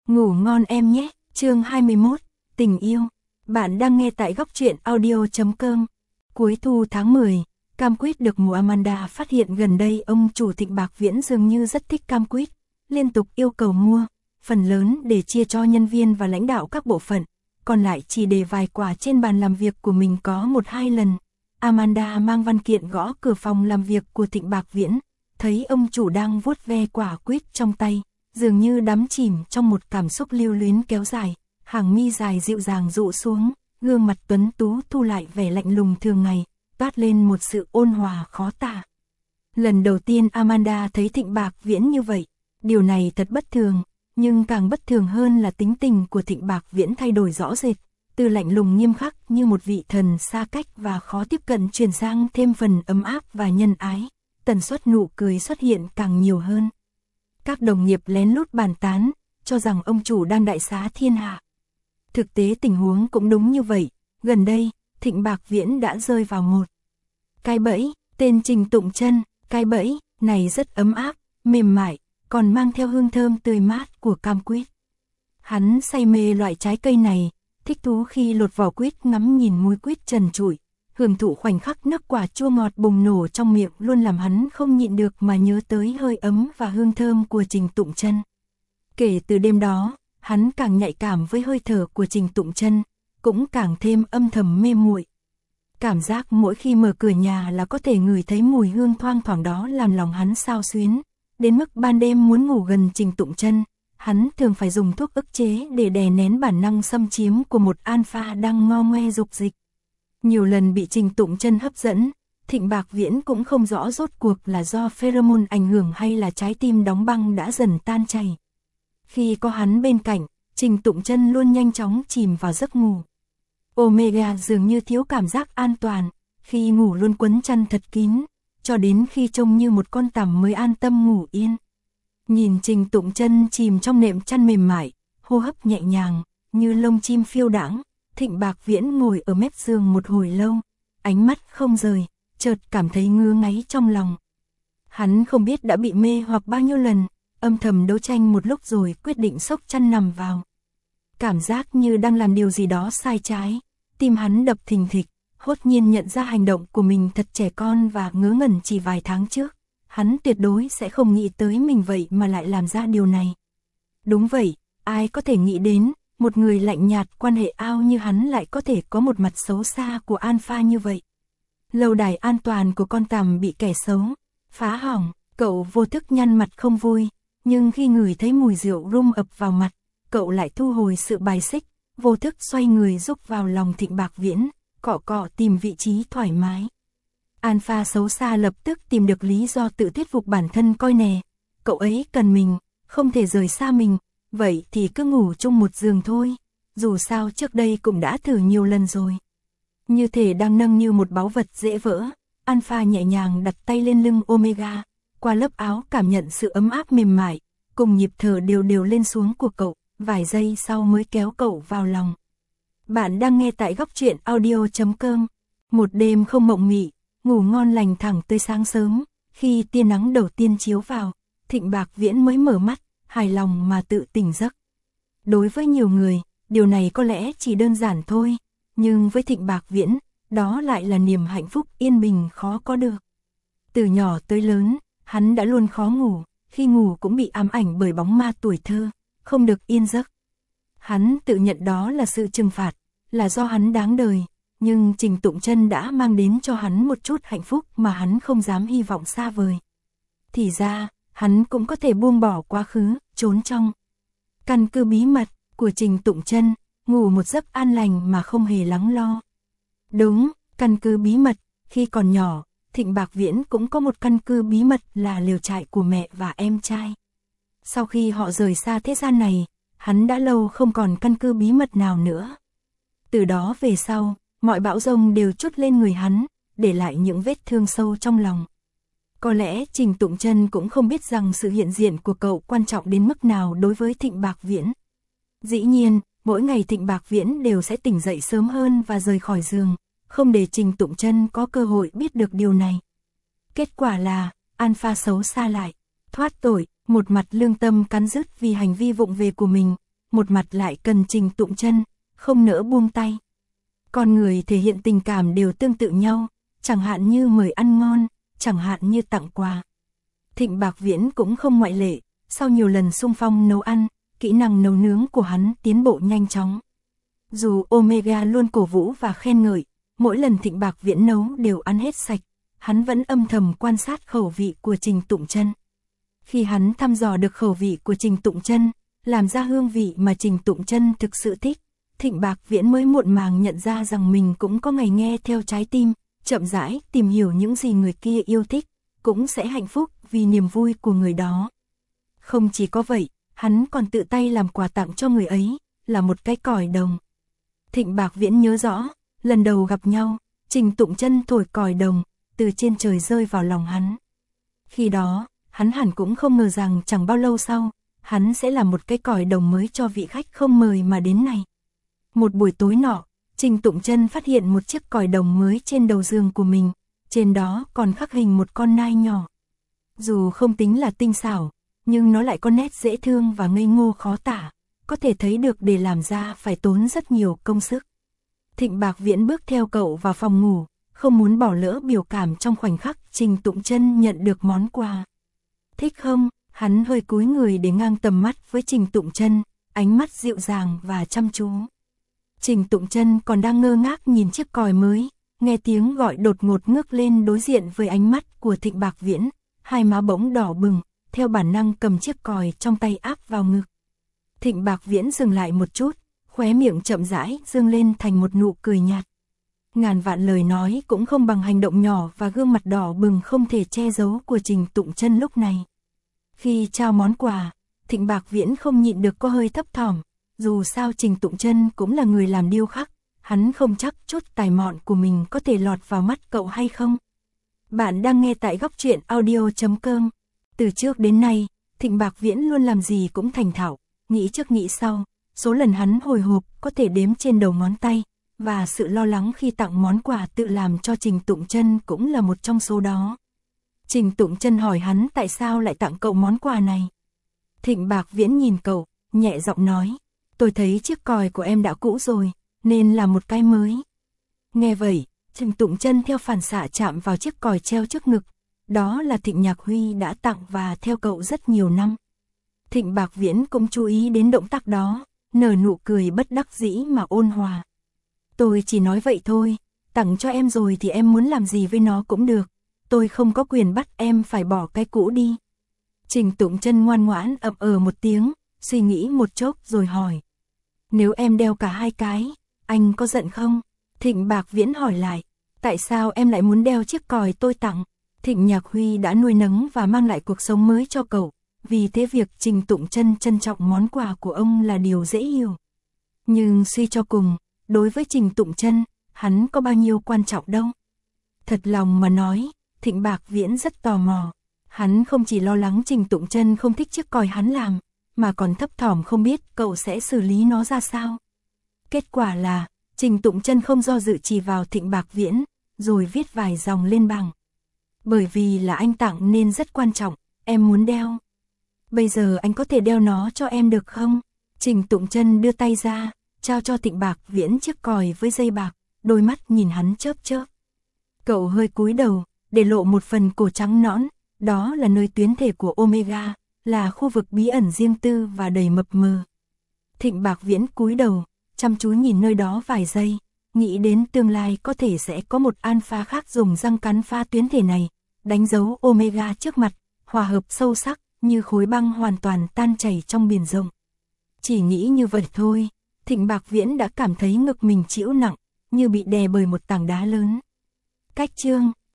Ngủ ngon em nhé, chương 21, tình yêu. Bạn đang nghe tại góc truyện audio.com. Cuối thu tháng 10, cam quýt được mùa Amanda phát hiện gần đây ông chủ Thịnh Bạc Viễn dường như rất thích cam quýt, liên tục yêu cầu mua, phần lớn để chia cho nhân viên và lãnh đạo các bộ phận, còn lại chỉ để vài quả trên bàn làm việc của mình có 1-2 lần. Amanda mang văn kiện gõ cửa phòng làm việc của Thịnh Bạc Viễn, thấy ông chủ đang vuốt ve quả quýt trong tay, dường như đắm chìm trong một cảm xúc lưu luyến kéo dài, hàng mi dài dịu dàng rụ xuống, gương mặt tuấn tú thu lại vẻ lạnh lùng thường ngày, toát lên một sự ôn hòa khó tả. Lần đầu tiên Amanda thấy Thịnh Bạc Viễn như vậy, điều này thật bất thường, nhưng càng bất thường hơn là tính tình của Thịnh Bạc Viễn thay đổi rõ rệt, từ lạnh lùng nghiêm khắc như một vị thần xa cách và khó tiếp cận chuyển sang thêm phần ấm áp và nhân ái, tần suất nụ cười xuất hiện càng nhiều hơn. Các đồng nghiệp lén lút bàn tán, cho rằng ông chủ đang đại xá thiên hạ. Thực tế tình huống cũng đúng như vậy, gần đây, Thịnh Bạc Viễn đã rơi vào một cái bẫy, tên Trình Tụng Chân. Cái bẫy này rất ấm áp, mềm mại, còn mang theo hương thơm tươi mát của cam quýt. Hắn say mê loại trái cây này, thích thú khi lột vỏ quýt ngắm nhìn múi quýt trần trụi, hưởng thụ khoảnh khắc nước quả chua ngọt bùng nổ trong miệng luôn làm hắn không nhịn được mà nhớ tới hơi ấm và hương thơm của Trình Tụng Chân. Kể từ đêm đó, hắn càng nhạy cảm với hơi thở của Trình Tụng Chân, cũng càng thêm âm thầm mê muội. Cảm giác mỗi khi mở cửa nhà là có thể ngửi thấy mùi hương thoang thoảng đó làm lòng hắn xao xuyến, đến mức ban đêm muốn ngủ gần Trình Tụng Chân, hắn thường phải dùng thuốc ức chế để đè nén bản năng xâm chiếm của một alpha đang ngo ngoe dục dịch. Nhiều lần bị Trình Tụng Chân hấp dẫn, Thịnh Bạc Viễn cũng không rõ rốt cuộc là do pheromone ảnh hưởng hay là trái tim đóng băng đã dần tan chảy. Khi có hắn bên cạnh, Trình Tụng Chân luôn nhanh chóng chìm vào giấc ngủ. Omega dường như thiếu cảm giác an toàn, khi ngủ luôn quấn chăn thật kín, cho đến khi trông như một con tằm mới an tâm ngủ yên. Nhìn Trình Tụng Chân chìm trong nệm chăn mềm mại, hô hấp nhẹ nhàng, như lông chim phiêu đãng, Thịnh Bạc Viễn ngồi ở mép giường một hồi lâu, ánh mắt không rời, chợt cảm thấy ngứa ngáy trong lòng. Hắn không biết đã bị mê hoặc bao nhiêu lần, âm thầm đấu tranh một lúc rồi quyết định xốc chăn nằm vào. Cảm giác như đang làm điều gì đó sai trái, tim hắn đập thình thịch, hốt nhiên nhận ra hành động của mình thật trẻ con và ngớ ngẩn chỉ vài tháng trước. Hắn tuyệt đối sẽ không nghĩ tới mình vậy mà lại làm ra điều này. Đúng vậy, ai có thể nghĩ đến, một người lạnh nhạt quan hệ ao như hắn lại có thể có một mặt xấu xa của alpha như vậy. Lâu đài an toàn của con tằm bị kẻ xấu phá hỏng, cậu vô thức nhăn mặt không vui, nhưng khi ngửi thấy mùi rượu rum ập vào mặt, cậu lại thu hồi sự bài xích, vô thức xoay người rúc vào lòng Thịnh Bạc Viễn, cọ cọ tìm vị trí thoải mái. Alpha xấu xa lập tức tìm được lý do tự thuyết phục bản thân coi nè, cậu ấy cần mình, không thể rời xa mình, vậy thì cứ ngủ chung một giường thôi, dù sao trước đây cũng đã thử nhiều lần rồi. Như thể đang nâng niu một báu vật dễ vỡ, Alpha nhẹ nhàng đặt tay lên lưng Omega, qua lớp áo cảm nhận sự ấm áp mềm mại, cùng nhịp thở đều đều lên xuống của cậu, vài giây sau mới kéo cậu vào lòng. Bạn đang nghe tại góc truyện audio.com. Một đêm không mộng mị, ngủ ngon lành thẳng tới sáng sớm, khi tia nắng đầu tiên chiếu vào, Thịnh Bạc Viễn mới mở mắt, hài lòng mà tự tỉnh giấc. Đối với nhiều người, điều này có lẽ chỉ đơn giản thôi, nhưng với Thịnh Bạc Viễn, đó lại là niềm hạnh phúc yên bình khó có được. Từ nhỏ tới lớn, hắn đã luôn khó ngủ, khi ngủ cũng bị ám ảnh bởi bóng ma tuổi thơ, không được yên giấc. Hắn tự nhận đó là sự trừng phạt, là do hắn đáng đời, nhưng Trình Tụng Chân đã mang đến cho hắn một chút hạnh phúc mà hắn không dám hy vọng xa vời. Thì ra, hắn cũng có thể buông bỏ quá khứ, trốn trong căn cứ bí mật của Trình Tụng Chân, ngủ một giấc an lành mà không hề lắng lo. Đúng, căn cứ bí mật, khi còn nhỏ, Thịnh Bạc Viễn cũng có một căn cứ bí mật là lều trại của mẹ và em trai. Sau khi họ rời xa thế gian này, hắn đã lâu không còn căn cứ bí mật nào nữa. Từ đó về sau, mọi bão giông đều trút lên người hắn, để lại những vết thương sâu trong lòng. Có lẽ Trình Tụng Chân cũng không biết rằng sự hiện diện của cậu quan trọng đến mức nào đối với Thịnh Bạc Viễn. Dĩ nhiên, mỗi ngày Thịnh Bạc Viễn đều sẽ tỉnh dậy sớm hơn và rời khỏi giường, không để Trình Tụng Chân có cơ hội biết được điều này. Kết quả là, alpha xấu xa lại thoát tội, một mặt lương tâm cắn rứt vì hành vi vụng về của mình, một mặt lại cần Trình Tụng Chân, không nỡ buông tay. Con người thể hiện tình cảm đều tương tự nhau, chẳng hạn như mời ăn ngon, chẳng hạn như tặng quà. Thịnh Bạc Viễn cũng không ngoại lệ, sau nhiều lần xung phong nấu ăn, kỹ năng nấu nướng của hắn tiến bộ nhanh chóng. Dù Omega luôn cổ vũ và khen ngợi, mỗi lần Thịnh Bạc Viễn nấu đều ăn hết sạch, hắn vẫn âm thầm quan sát khẩu vị của Trình Tụng Chân. Khi hắn thăm dò được khẩu vị của Trình Tụng Chân, làm ra hương vị mà Trình Tụng Chân thực sự thích, Thịnh Bạc Viễn mới muộn màng nhận ra rằng mình cũng có ngày nghe theo trái tim, chậm rãi tìm hiểu những gì người kia yêu thích, cũng sẽ hạnh phúc vì niềm vui của người đó. Không chỉ có vậy, hắn còn tự tay làm quà tặng cho người ấy, là một cái còi đồng. Thịnh Bạc Viễn nhớ rõ, lần đầu gặp nhau, Trình Tụng Chân thổi còi đồng, từ trên trời rơi vào lòng hắn. Khi đó, hắn hẳn cũng không ngờ rằng chẳng bao lâu sau, hắn sẽ làm một cái còi đồng mới cho vị khách không mời mà đến này. Một buổi tối nọ, Trình Tụng Chân phát hiện một chiếc còi đồng mới trên đầu giường của mình, trên đó còn khắc hình một con nai nhỏ. Dù không tính là tinh xảo, nhưng nó lại có nét dễ thương và ngây ngô khó tả, có thể thấy được để làm ra phải tốn rất nhiều công sức. Thịnh Bạc Viễn bước theo cậu vào phòng ngủ, không muốn bỏ lỡ biểu cảm trong khoảnh khắc Trình Tụng Chân nhận được món quà. Thích không? Hắn hơi cúi người để ngang tầm mắt với Trình Tụng Chân, ánh mắt dịu dàng và chăm chú. Trình Tụng Chân còn đang ngơ ngác nhìn chiếc còi mới, nghe tiếng gọi đột ngột ngước lên đối diện với ánh mắt của Thịnh Bạc Viễn, hai má bỗng đỏ bừng, theo bản năng cầm chiếc còi trong tay áp vào ngực. Thịnh Bạc Viễn dừng lại một chút, khóe miệng chậm rãi dương lên thành một nụ cười nhạt. Ngàn vạn lời nói cũng không bằng hành động nhỏ và gương mặt đỏ bừng không thể che giấu của Trình Tụng Chân lúc này. Khi trao món quà, Thịnh Bạc Viễn không nhịn được có hơi thấp thỏm, dù sao Trình Tụng Chân cũng là người làm điêu khắc, hắn không chắc chút tài mọn của mình có thể lọt vào mắt cậu hay không. Bạn đang nghe tại Góc Truyện Audio.com. Từ trước đến nay, Thịnh Bạc Viễn luôn làm gì cũng thành thạo, nghĩ trước nghĩ sau, số lần hắn hồi hộp có thể đếm trên đầu ngón tay, và sự lo lắng khi tặng món quà tự làm cho Trình Tụng Chân cũng là một trong số đó. Trình Tụng Chân hỏi hắn tại sao lại tặng cậu món quà này. Thịnh Bạc Viễn nhìn cậu, nhẹ giọng nói, tôi thấy chiếc còi của em đã cũ rồi, nên làm một cái mới. Nghe vậy, Trình Tụng Chân theo phản xạ chạm vào chiếc còi treo trước ngực, đó là Thịnh Nhạc Huy đã tặng và theo cậu rất nhiều năm. Thịnh Bạc Viễn cũng chú ý đến động tác đó, nở nụ cười bất đắc dĩ mà ôn hòa. Tôi chỉ nói vậy thôi, tặng cho em rồi thì em muốn làm gì với nó cũng được, tôi không có quyền bắt em phải bỏ cái cũ đi. Trình Tụng Chân ngoan ngoãn ậm một tiếng, suy nghĩ một chốc rồi hỏi. Nếu em đeo cả hai cái, anh có giận không? Thịnh Bạc Viễn hỏi lại, tại sao em lại muốn đeo chiếc còi tôi tặng? Thịnh Nhạc Huy đã nuôi nấng và mang lại cuộc sống mới cho cậu, vì thế việc Trình Tụng Chân trân trọng món quà của ông là điều dễ hiểu. Nhưng suy cho cùng, đối với Trình Tụng Chân, hắn có bao nhiêu quan trọng đâu. Thật lòng mà nói, Thịnh Bạc Viễn rất tò mò. Hắn không chỉ lo lắng Trình Tụng Chân không thích chiếc còi hắn làm, mà còn thấp thỏm không biết cậu sẽ xử lý nó ra sao. Kết quả là, Trình Tụng Chân không do dự chỉ vào Thịnh Bạc Viễn, rồi viết vài dòng lên bảng. Bởi vì là anh tặng nên rất quan trọng, em muốn đeo. Bây giờ anh có thể đeo nó cho em được không? Trình Tụng Chân đưa tay ra, trao cho Thịnh Bạc Viễn chiếc còi với dây bạc, đôi mắt nhìn hắn chớp chớp. Cậu hơi cúi đầu, để lộ một phần cổ trắng nõn, đó là nơi tuyến thể của Omega, là khu vực bí ẩn riêng tư và đầy mập mờ. Thịnh Bạc Viễn cúi đầu, chăm chú nhìn nơi đó vài giây, nghĩ đến tương lai có thể sẽ có một alpha khác dùng răng cắn phá tuyến thể này, đánh dấu Omega trước mặt, hòa hợp sâu sắc, như khối băng hoàn toàn tan chảy trong biển rộng. Chỉ nghĩ như vậy thôi, Thịnh Bạc Viễn đã cảm thấy ngực mình chịu nặng, như bị đè bởi một tảng đá lớn. Cách chương